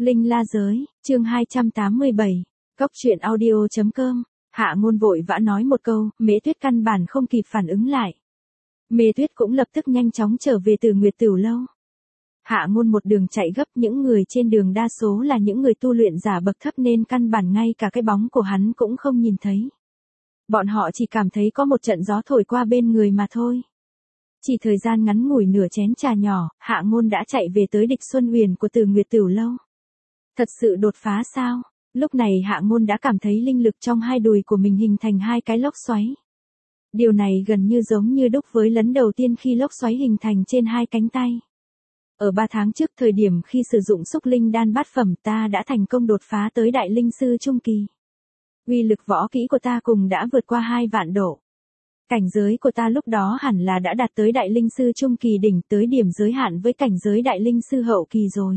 Linh La Giới, chương 287, Cóc truyện audio.com. Hạ Ngôn vội vã nói một câu, Mễ Tuyết căn bản không kịp phản ứng lại. Mễ Tuyết cũng lập tức nhanh chóng trở về từ Nguyệt Tửu lâu. Hạ Ngôn một đường chạy gấp, những người trên đường đa số là những người tu luyện giả bậc thấp nên căn bản ngay cả cái bóng của hắn cũng không nhìn thấy. Bọn họ chỉ cảm thấy có một trận gió thổi qua bên người mà thôi. Chỉ thời gian ngắn ngủi nửa chén trà nhỏ, Hạ Ngôn đã chạy về tới Địch Xuân Huyền của Từ Nguyệt Tửu lâu. Thật sự đột phá sao? Lúc này Hạ Ngôn đã cảm thấy linh lực trong hai đùi của mình hình thành hai cái lốc xoáy. Điều này gần như giống như đúc với lần đầu tiên khi lốc xoáy hình thành trên hai cánh tay. Ở 3 tháng trước, thời điểm khi sử dụng xúc linh đan bát phẩm, ta đã thành công đột phá tới đại linh sư trung kỳ. Uy lực võ kỹ của ta cùng đã vượt qua 2 vạn độ. Cảnh giới của ta lúc đó hẳn là đã đạt tới đại linh sư trung kỳ đỉnh, tới điểm giới hạn với cảnh giới đại linh sư hậu kỳ rồi.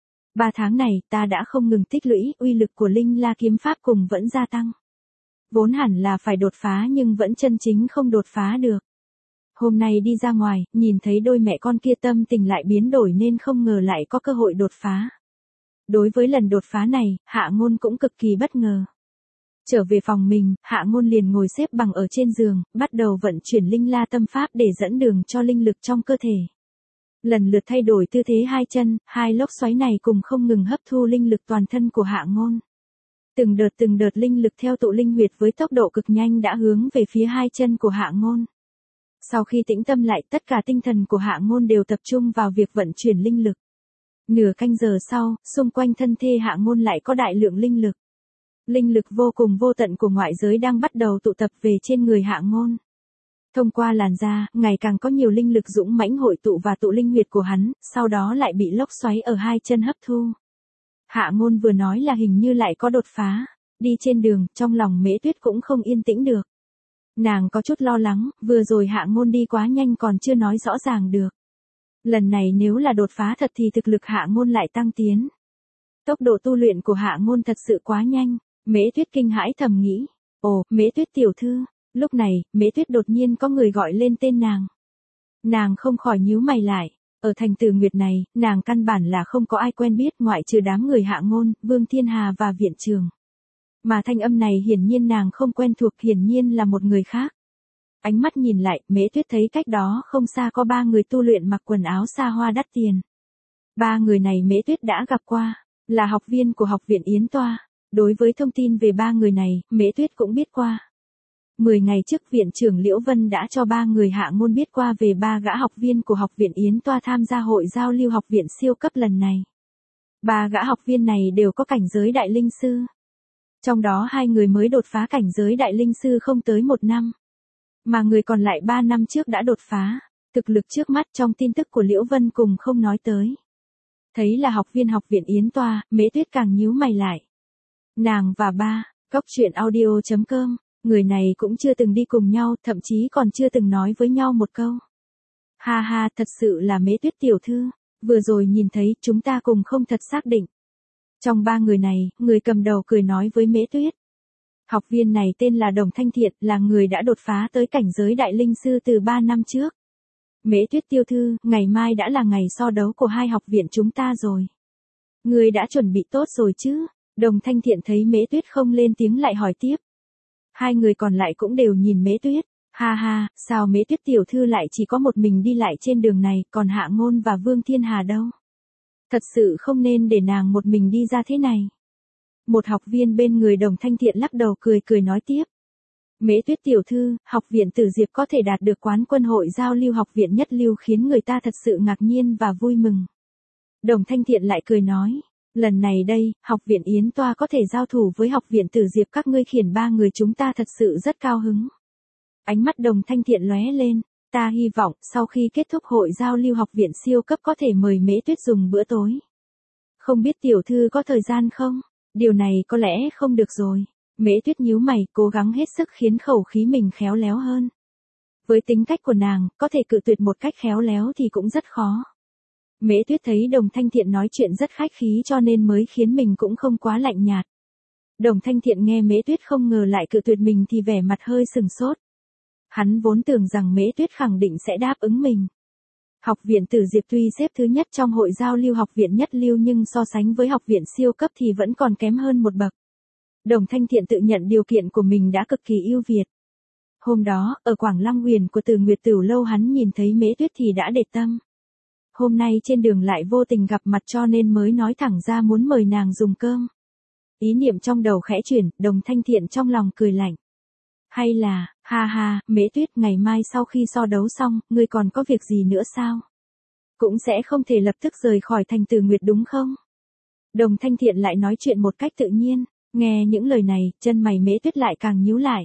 3 tháng này, ta đã không ngừng tích lũy, uy lực của linh la kiếm pháp cùng vẫn gia tăng. Vốn hẳn là phải đột phá nhưng vẫn chân chính không đột phá được. Hôm nay đi ra ngoài, nhìn thấy đôi mẹ con kia tâm tình lại biến đổi nên không ngờ lại có cơ hội đột phá. Đối với lần đột phá này, Hạ Ngôn cũng cực kỳ bất ngờ. Trở về phòng mình, Hạ Ngôn liền ngồi xếp bằng ở trên giường, bắt đầu vận chuyển linh la tâm pháp để dẫn đường cho linh lực trong cơ thể. Lần lượt thay đổi tư thế hai chân, hai lốc xoáy này cùng không ngừng hấp thu linh lực toàn thân của Hạ Ngôn. Từng đợt linh lực theo tụ linh huyệt với tốc độ cực nhanh đã hướng về phía hai chân của Hạ Ngôn. Sau khi tĩnh tâm lại, tất cả tinh thần của Hạ Ngôn đều tập trung vào việc vận chuyển linh lực. Nửa canh giờ sau, xung quanh thân thể Hạ Ngôn lại có đại lượng linh lực. Linh lực vô cùng vô tận của ngoại giới đang bắt đầu tụ tập về trên người Hạ Ngôn. Thông qua làn da, ngày càng có nhiều linh lực dũng mãnh hội tụ và tụ linh huyệt của hắn, sau đó lại bị lốc xoáy ở hai chân hấp thu. Hạ Ngôn vừa nói là hình như lại có đột phá. Đi trên đường, trong lòng Mễ Tuyết cũng không yên tĩnh được. Nàng có chút lo lắng, vừa rồi Hạ Ngôn đi quá nhanh còn chưa nói rõ ràng được. Lần này nếu là đột phá thật thì thực lực Hạ Ngôn lại tăng tiến. Tốc độ tu luyện của Hạ Ngôn thật sự quá nhanh. Mễ Tuyết kinh hãi thầm nghĩ. Ồ, Mễ Tuyết tiểu thư. Lúc này, Mễ Tuyết đột nhiên có người gọi lên tên nàng. Nàng không khỏi nhíu mày lại. Ở thành Từ Nguyệt này, nàng căn bản là không có ai quen biết ngoại trừ đám người Hạ Ngôn, Vương Thiên Hà và Viện Trường. Mà thanh âm này hiển nhiên nàng không quen thuộc, hiển nhiên là một người khác. Ánh mắt nhìn lại, Mễ Tuyết thấy cách đó không xa có 3 người tu luyện mặc quần áo xa hoa đắt tiền. 3 người này Mễ Tuyết đã gặp qua, là học viên của học viện Yến Toa. Đối với thông tin về 3 người này, Mễ Tuyết cũng biết qua. 10 ngày trước viện trưởng Liễu Vân đã cho 3 người Hạ Ngôn biết qua về 3 gã học viên của học viện Yến Toa tham gia hội giao lưu học viện siêu cấp lần này. 3 gã học viên này đều có cảnh giới đại linh sư. Trong đó 2 người mới đột phá cảnh giới đại linh sư không tới 1 năm. Mà người còn lại 3 năm trước đã đột phá. Thực lực trước mắt trong tin tức của Liễu Vân cùng không nói tới. Thấy là học viên học viện Yến Toa, Mễ Tuyết càng nhíu mày lại. Nàng và Cóc truyện audio.com, người này cũng chưa từng đi cùng nhau, thậm chí còn chưa từng nói với nhau một câu. Ha ha, thật sự là Mễ Tuyết tiểu thư, vừa rồi nhìn thấy chúng ta cùng không thật xác định. Trong 3 người này, người cầm đầu cười nói với Mễ Tuyết. Học viên này tên là Đồng Thanh Thiện, là người đã đột phá tới cảnh giới đại linh sư từ 3 năm trước. Mễ Tuyết tiểu thư, ngày mai đã là ngày so đấu của 2 học viện chúng ta rồi. Người đã chuẩn bị tốt rồi chứ? Đồng Thanh Thiện thấy Mễ Tuyết không lên tiếng lại hỏi tiếp. 2 người còn lại cũng đều nhìn Mễ Tuyết. Ha ha, sao Mễ Tuyết tiểu thư lại chỉ có một mình đi lại trên đường này, còn Hạ Ngôn và Vương Thiên Hà đâu? Thật sự không nên để nàng một mình đi ra thế này. Một học viên bên người Đồng Thanh Thiện lắc đầu cười nói tiếp. Mễ Tuyết tiểu thư, học viện Tử Diệp có thể đạt được quán quân hội giao lưu học viện nhất lưu khiến người ta thật sự ngạc nhiên và vui mừng. Đồng Thanh Thiện lại cười nói. Lần này đây, học viện Yến Toa có thể giao thủ với học viện Tử Diệp các ngươi khiển 3 người chúng ta thật sự rất cao hứng. Ánh mắt Đồng Thanh Thiện lóe lên, ta hy vọng sau khi kết thúc hội giao lưu học viện siêu cấp có thể mời Mễ Tuyết dùng bữa tối. Không biết tiểu thư có thời gian không? Điều này có lẽ không được rồi. Mễ Tuyết nhíu mày, cố gắng hết sức khiến khẩu khí mình khéo léo hơn. Với tính cách của nàng, có thể cự tuyệt một cách khéo léo thì cũng rất khó. Mễ Tuyết thấy Đồng Thanh Thiện nói chuyện rất khách khí cho nên mới khiến mình cũng không quá lạnh nhạt. Đồng Thanh Thiện nghe Mễ Tuyết không ngờ lại cự tuyệt mình thì vẻ mặt hơi sừng sốt. Hắn vốn tưởng rằng Mễ Tuyết khẳng định sẽ đáp ứng mình. Học viện Tử Diệp tuy xếp thứ nhất trong hội giao lưu học viện nhất lưu nhưng so sánh với học viện siêu cấp thì vẫn còn kém hơn một bậc. Đồng Thanh Thiện tự nhận điều kiện của mình đã cực kỳ ưu việt. Hôm đó, ở Quảng Long Huyền của Từ Nguyệt Tửu lâu hắn nhìn thấy Mễ Tuyết thì đã để tâm. Hôm nay trên đường lại vô tình gặp mặt cho nên mới nói thẳng ra muốn mời nàng dùng cơm. Ý niệm trong đầu khẽ chuyển, Đồng Thanh Thiện trong lòng cười lạnh. Hay là, ha ha, Mễ Tuyết, ngày mai sau khi so đấu xong, ngươi còn có việc gì nữa sao? Cũng sẽ không thể lập tức rời khỏi thành Từ Nguyệt đúng không? Đồng Thanh Thiện lại nói chuyện một cách tự nhiên, nghe những lời này, chân mày Mễ Tuyết lại càng nhíu lại.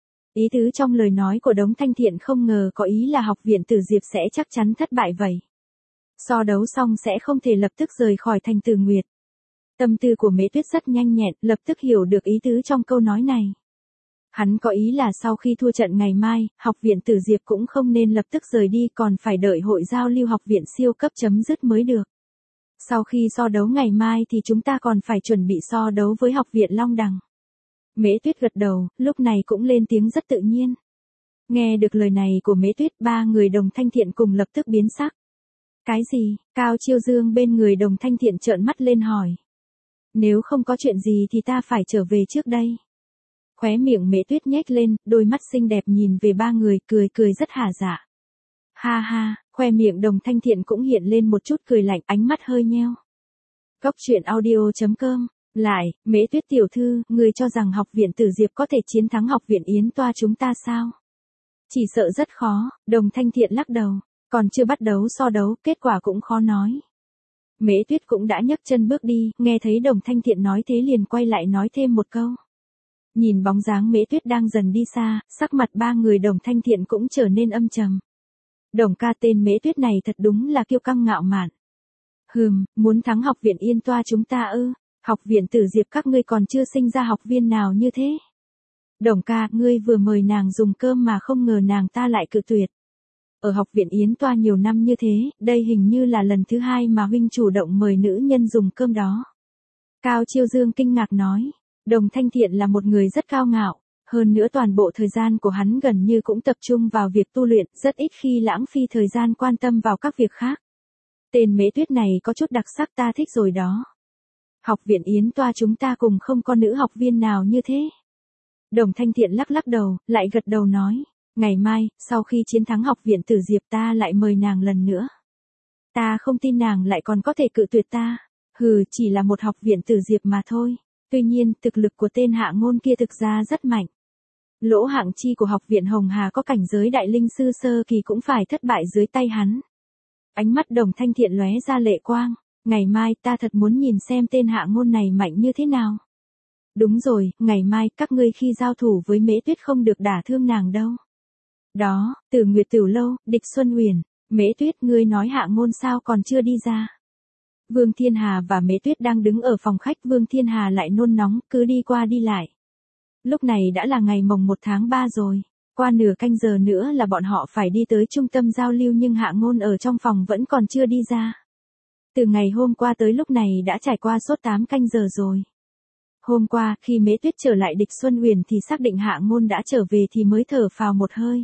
Ý tứ trong lời nói của Đống Thanh Thiện không ngờ có ý là học viện Tử Diệp sẽ chắc chắn thất bại vậy. So đấu xong sẽ không thể lập tức rời khỏi thành Từ Nguyệt. Tâm tư của Mễ Tuyết rất nhanh nhẹn, lập tức hiểu được ý tứ trong câu nói này. Hắn có ý là sau khi thua trận ngày mai, học viện Tử Diệp cũng không nên lập tức rời đi còn phải đợi hội giao lưu học viện siêu cấp chấm dứt mới được. Sau khi so đấu ngày mai thì chúng ta còn phải chuẩn bị so đấu với học viện Long Đằng. Mễ Tuyết gật đầu, lúc này cũng lên tiếng rất tự nhiên. Nghe được lời này của Mễ Tuyết, ba người Đồng Thanh Thiện cùng lập tức biến sắc. Cái gì? Cao Chiêu Dương bên người Đồng Thanh Thiện trợn mắt lên hỏi. Nếu không có chuyện gì thì ta phải trở về trước đây. Khóe miệng Mễ Tuyết nhếch lên, đôi mắt xinh đẹp nhìn về ba người, cười rất hả dạ. Ha ha, khoe miệng Đồng Thanh Thiện cũng hiện lên một chút cười lạnh, ánh mắt hơi nheo. Cốc truyện audio.com. Lại, Mễ Tuyết tiểu thư, người cho rằng học viện Tử Diệp có thể chiến thắng học viện Yến Toa chúng ta sao? Chỉ sợ rất khó, Đồng Thanh Thiện lắc đầu, còn chưa bắt đầu so đấu, kết quả cũng khó nói. Mễ Tuyết cũng đã nhấc chân bước đi, nghe thấy Đồng Thanh Thiện nói thế liền quay lại nói thêm một câu. Nhìn bóng dáng Mễ Tuyết đang dần đi xa, sắc mặt ba người Đồng Thanh Thiện cũng trở nên âm trầm. Đồng ca, tên Mễ Tuyết này thật đúng là kiêu căng ngạo mạn. Muốn thắng học viện Yên Toa chúng ta ư? Học viện Tử Diệp các ngươi còn chưa sinh ra học viên nào như thế. Đồng ca, ngươi vừa mời nàng dùng cơm mà không ngờ nàng ta lại cự tuyệt. Ở học viện Yến Toa nhiều năm như thế, đây hình như là lần thứ hai mà huynh chủ động mời nữ nhân dùng cơm đó. Cao Chiêu Dương kinh ngạc nói, Đồng Thanh Thiện là một người rất cao ngạo, hơn nữa toàn bộ thời gian của hắn gần như cũng tập trung vào việc tu luyện, rất ít khi lãng phí thời gian quan tâm vào các việc khác. Tên Mễ Tuyết này có chút đặc sắc, ta thích rồi đó. Học viện Yến Toa chúng ta cùng không có nữ học viên nào như thế. Đồng Thanh Thiện lắc đầu, lại gật đầu nói, ngày mai, sau khi chiến thắng học viện Tử Diệp ta lại mời nàng lần nữa. Ta không tin nàng lại còn có thể cự tuyệt ta. Chỉ là một học viện Tử Diệp mà thôi. Tuy nhiên, thực lực của tên Hạ Ngôn kia thực ra rất mạnh. Lỗ Hạng Chi của học viện Hồng Hà có cảnh giới đại linh sư sơ kỳ cũng phải thất bại dưới tay hắn. Ánh mắt Đồng Thanh Thiện lóe ra lệ quang. Ngày mai ta thật muốn nhìn xem tên Hạ Ngôn này mạnh như thế nào. Đúng rồi, ngày mai các ngươi khi giao thủ với Mễ Tuyết không được đả thương nàng đâu. Đó, Từ Nguyệt Tửu lâu, Địch Xuân Huyền, Mễ Tuyết, ngươi nói Hạ Ngôn sao còn chưa đi ra. Vương Thiên Hà và Mễ Tuyết đang đứng ở phòng khách, Vương Thiên Hà lại nôn nóng, cứ đi qua đi lại. Lúc này đã là ngày mồng 1 tháng 3 rồi, qua nửa canh giờ nữa là bọn họ phải đi tới trung tâm giao lưu nhưng Hạ Ngôn ở trong phòng vẫn còn chưa đi ra. Từ ngày hôm qua tới lúc này đã trải qua suốt 8 canh giờ rồi. Hôm qua, khi Mễ Tuyết trở lại Địch Xuân Huyền thì xác định Hạ Ngôn đã trở về thì mới thở phào một hơi.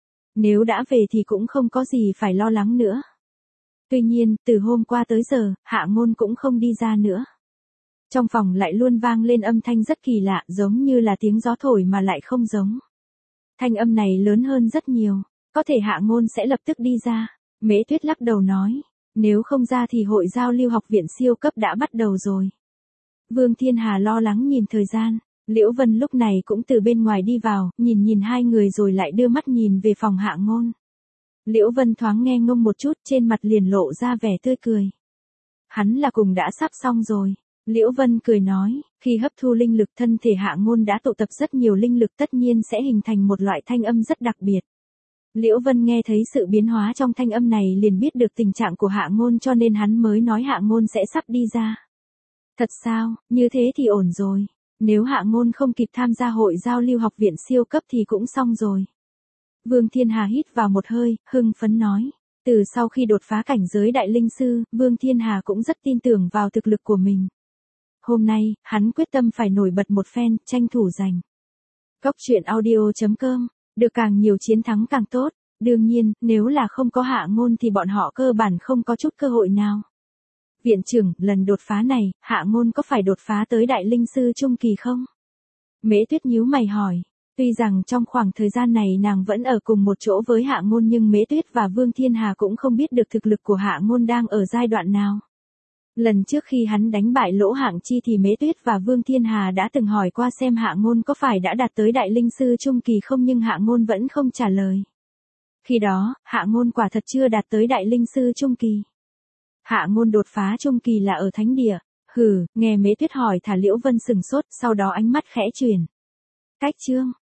Nếu đã về thì cũng không có gì phải lo lắng nữa. Tuy nhiên, từ hôm qua tới giờ, Hạ Ngôn cũng không đi ra nữa. Trong phòng lại luôn vang lên âm thanh rất kỳ lạ, giống như là tiếng gió thổi mà lại không giống. Thanh âm này lớn hơn rất nhiều, có thể Hạ Ngôn sẽ lập tức đi ra. Mễ Tuyết lắc đầu nói, nếu không ra thì hội giao lưu học viện siêu cấp đã bắt đầu rồi. Vương Thiên Hà lo lắng nhìn thời gian, Liễu Vân lúc này cũng từ bên ngoài đi vào, nhìn hai người rồi lại đưa mắt nhìn về phòng Hạ Ngôn. Liễu Vân thoáng nghe ngông một chút, trên mặt liền lộ ra vẻ tươi cười. Hắn là cùng đã sắp xong rồi. Liễu Vân cười nói, khi hấp thu linh lực thân thể Hạ Ngôn đã tụ tập rất nhiều linh lực tất nhiên sẽ hình thành một loại thanh âm rất đặc biệt. Liễu Vân nghe thấy sự biến hóa trong thanh âm này liền biết được tình trạng của Hạ Ngôn cho nên hắn mới nói Hạ Ngôn sẽ sắp đi ra. Thật sao, như thế thì ổn rồi. Nếu Hạ Ngôn không kịp tham gia hội giao lưu học viện siêu cấp thì cũng xong rồi. Vương Thiên Hà hít vào một hơi, hưng phấn nói. Từ sau khi đột phá cảnh giới đại linh sư, Vương Thiên Hà cũng rất tin tưởng vào thực lực của mình. Hôm nay, hắn quyết tâm phải nổi bật một phen, tranh thủ giành. Cốc truyện audio.com, được càng nhiều chiến thắng càng tốt. Đương nhiên, nếu là không có Hạ Ngôn thì bọn họ cơ bản không có chút cơ hội nào. Viện trưởng, lần đột phá này, Hạ Ngôn có phải đột phá tới đại linh sư trung kỳ không? Mễ Tuyết nhíu mày hỏi. Tuy rằng trong khoảng thời gian này nàng vẫn ở cùng một chỗ với Hạ Ngôn nhưng Mễ Tuyết và Vương Thiên Hà cũng không biết được thực lực của Hạ Ngôn đang ở giai đoạn nào. Lần trước khi hắn đánh bại Lỗ Hạng Chi thì Mễ Tuyết và Vương Thiên Hà đã từng hỏi qua xem Hạ Ngôn có phải đã đạt tới đại linh sư trung kỳ không nhưng Hạ Ngôn vẫn không trả lời. Khi đó, Hạ Ngôn quả thật chưa đạt tới đại linh sư trung kỳ. Hạ Ngôn đột phá trung kỳ là ở thánh địa. Nghe Mễ Tuyết hỏi thả Liễu Vân sừng sốt, sau đó ánh mắt khẽ chuyển. Cách chương